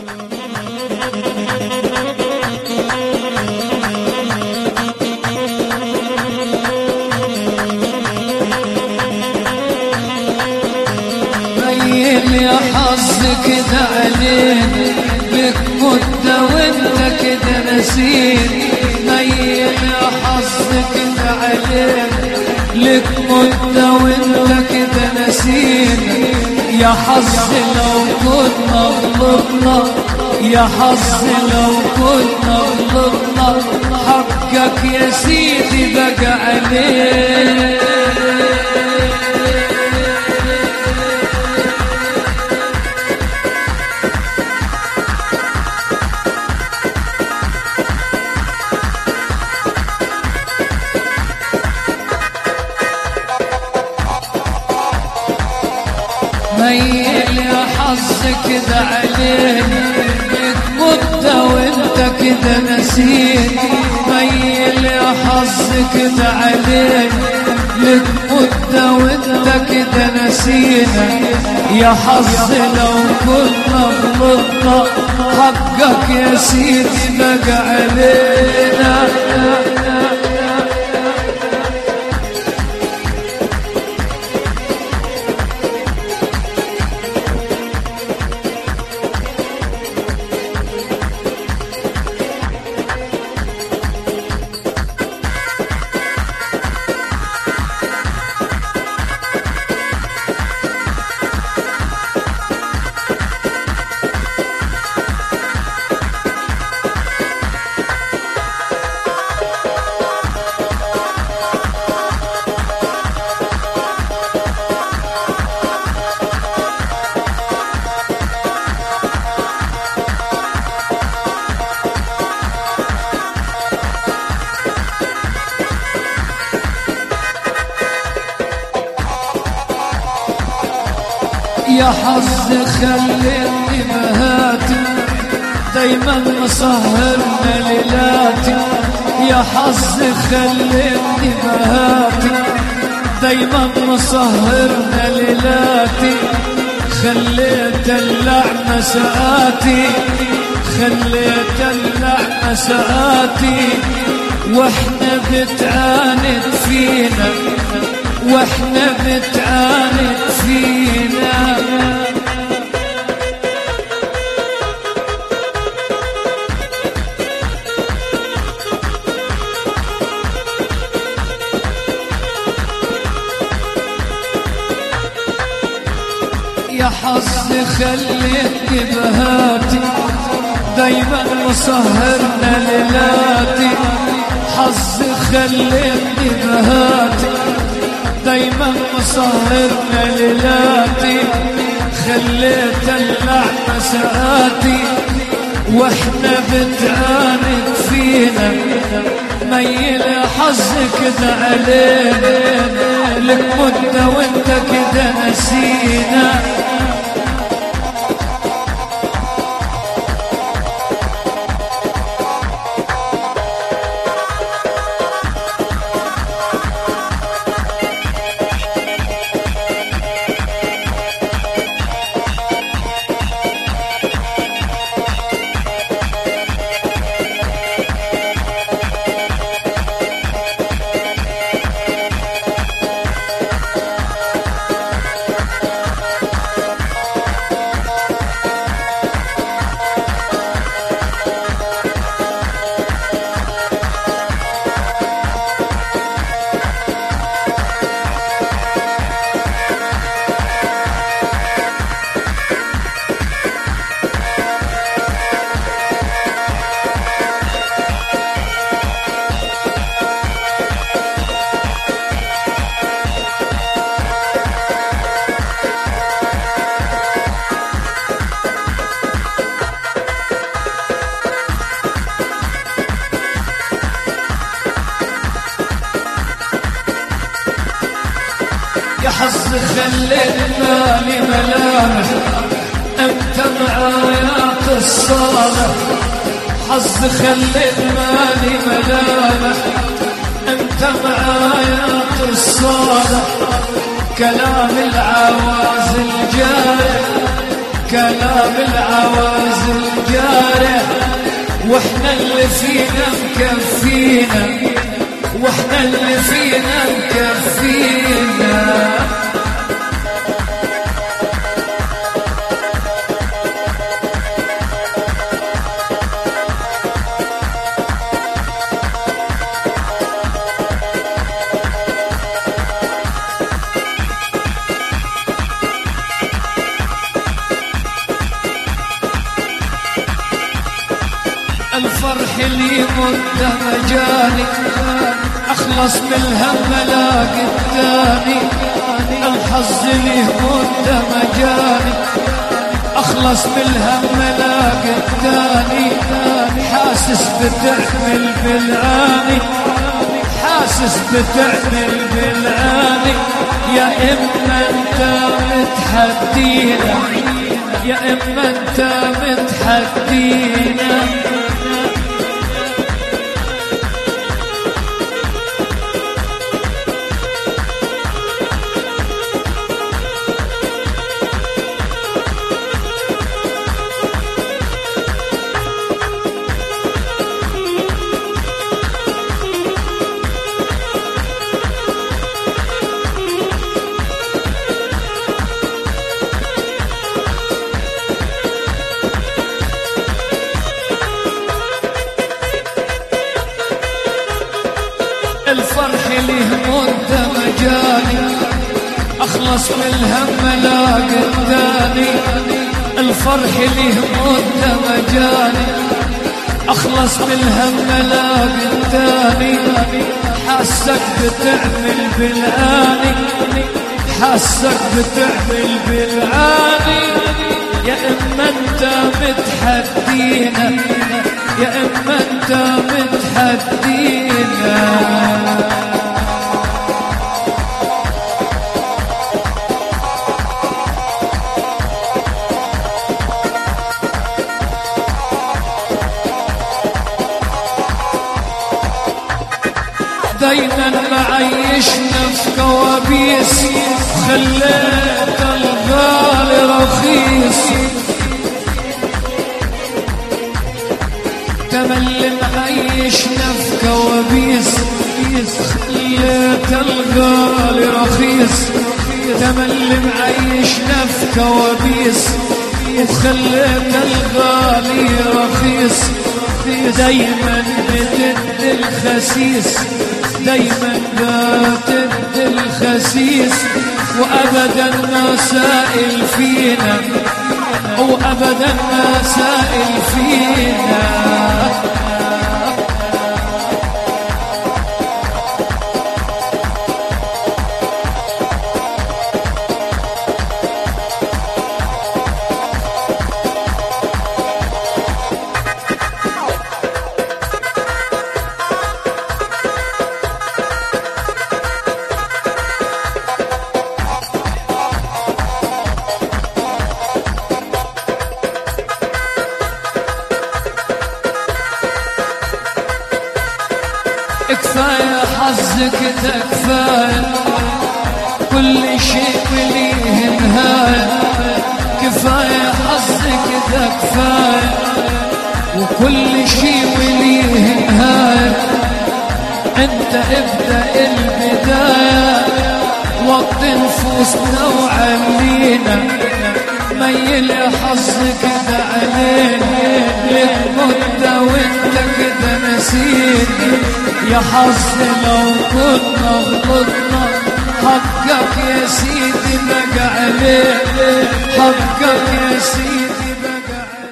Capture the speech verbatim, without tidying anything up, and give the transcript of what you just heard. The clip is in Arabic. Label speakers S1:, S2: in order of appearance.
S1: يا حظك ده علينا لك مدة وانت كده نسيت. ميل يا حظك ده علينا لك مدة وانت كده نسيت. يا حظ لو كنا غلطنا، يا حظ لو كنا غلطنا، حقك يا سيدي بقى علينا. ميل يا حظك ده علينا لك مدة وانت كده نسيت. ميل يا حظك ده علينا لك مدة وانت كده نسينا. يا حظ لو كنا غلطنا، حقك يا سيدي بقى علينا. يا حظ خليني بهاتي دايما مسهرنا ليلاتي. يا حظ خليني بهاتي دايما مسهرنا ليلاتي. خليت اللعنة ساعاتي، خليت اللعنة ساعاتي، واحنا بتعاند فينا، واحنا بتعاند فينا. يا حظ خليتني بهاتي دايما مسهرنا ليلاتي. حظ خليتني بهاتي دايما مسهرنا ليلاتي. خليت اللعنة ساعاتي، واحنا بتعاند فينا. ميل حظك ده علينا لك مدة وانت كده نسينا. يا حظ خلينا لي ملامح انت معايا الصالح. حظ خلينا لي ملامح انت معايا الصالح. كلام العوازل جاي، كلام العوازل واحنا اللي فينا مكفينا، واحنا اللي فينا مكفينا. الفرح اللي مده مجاني اخلص من الهم الاقي الثاني، الحظ اللي مده مجاني اخلص من الهم الاقي الثاني. حاسس بتعمل بالعاني، حاسس بتعمل بالعاني. يا اما انت متحدينا، يا اما انت متحدينا. الفرح اللي مده مجاني اخلص من الهم الاقي الثاني، الفرح اللي مده مجاني اخلص من الهم الاقي الثاني. حاسك بتعمل بالعاني، حاسك بتعمل بالعاني. يا اما انت متحدينا، يا اما انت متحدينا. دايما معيشنا في كوابيس، خليت الغالي رخيص. تملي معيشنا في كوابيس، خليت الغالي رخيص. تملي معيشنا في كوابيس وخليت الغالي رخيص. دايما بتد الخسيس، دايما بتد الخسيس. وابدا ما سائل فينا، وابدا ما سائل فينا. كفاية حظك ده كفاية، كل شيء وليه نهاية. كفاية حظك ده كفاية، وكل شيء وليه نهاية. انت ابدأ البداية، وقت نفوسنا وعلينا. ميل حظك ده علينا، للمدة وانت كده نسيني. يا حظ لو كنا غلطنا، حقك يا سيدي بقى عليك، حقك يا سيدي.